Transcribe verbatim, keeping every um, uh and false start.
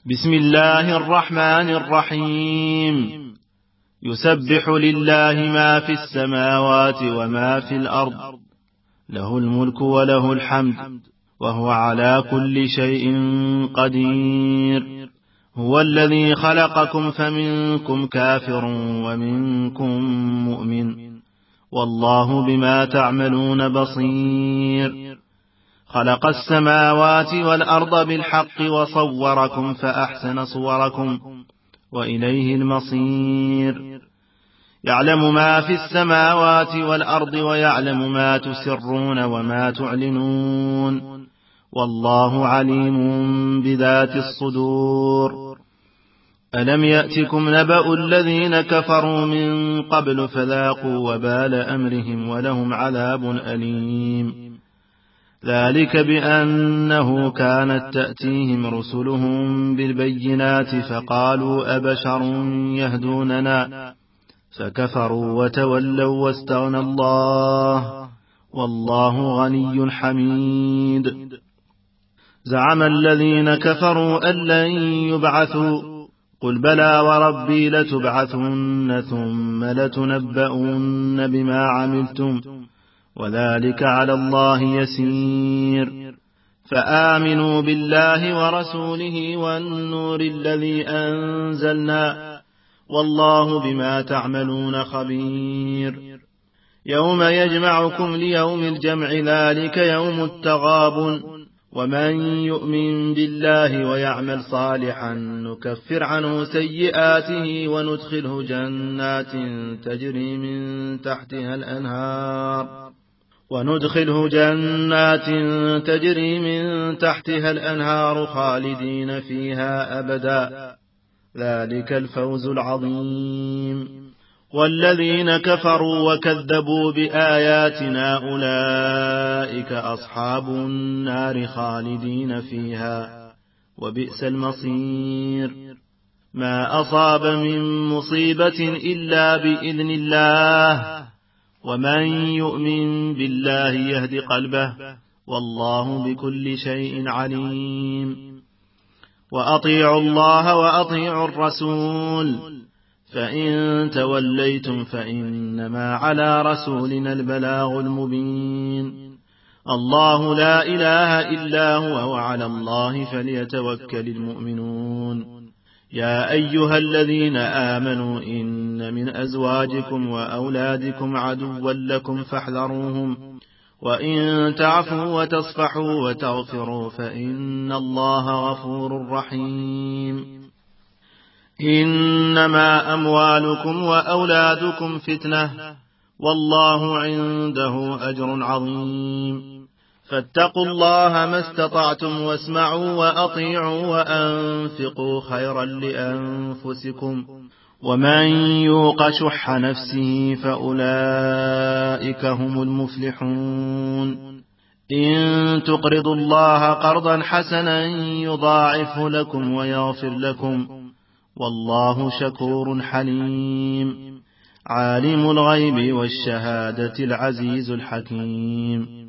بسم الله الرحمن الرحيم. يسبح لله ما في السماوات وما في الأرض، له الملك وله الحمد، وهو على كل شيء قدير. هو الذي خلقكم فمنكم كافر ومنكم مؤمن، والله بما تعملون بصير. خلق السماوات والأرض بالحق وصوركم فأحسن صوركم وإليه المصير. يعلم ما في السماوات والأرض ويعلم ما تسرون وما تعلنون، والله عليم بذات الصدور. ألم يأتكم نبأ الذين كفروا من قبل فذاقوا وبال أمرهم ولهم عذاب أليم. ذلك بأنه كانت تأتيهم رسلهم بالبينات فقالوا أبشر يهدوننا فكفروا وتولوا واستغنى الله، والله غني حميد. زعم الذين كفروا أن لن يبعثوا، قل بلى وربي لتبعثن ثم لتنبؤن بما عملتم وذلك على الله يسير. فآمنوا بالله ورسوله والنور الذي أنزلنا، والله بما تعملون خبير. يوم يجمعكم ليوم الجمع ذلك يوم التغابن، ومن يؤمن بالله ويعمل صالحا نكفر عنه سيئاته وندخله جنات تجري من تحتها الأنهار وندخله جنات تجري من تحتها الأنهار خالدين فيها أبدا، ذلك الفوز العظيم. والذين كفروا وكذبوا بآياتنا أولئك أصحاب النار خالدين فيها وبئس المصير. ما أصاب من مصيبة إلا بإذن الله، ومن يؤمن بالله يهد قلبه، والله بكل شيء عليم. وأطيعوا الله وأطيعوا الرسول، فإن توليتم فإنما على رسولنا البلاغ المبين. الله لا إله إلا هو وعلى الله فليتوكل المؤمنون. يا أيها الذين آمنوا إن من أزواجكم وأولادكم عدوا لكم فاحذروهم، وإن تعفوا وتصفحوا وتغفروا فإن الله غفور رحيم. إنما أموالكم وأولادكم فتنة، والله عنده أجر عظيم. فاتقوا الله ما استطعتم واسمعوا وأطيعوا وأنفقوا خيرا لأنفسكم، ومن يوق شح نفسه فأولئك هم المفلحون. إن تقرضوا الله قرضا حسنا يضاعف لكم ويغفر لكم، والله شكور حليم. عالم الغيب والشهادة العزيز الحكيم.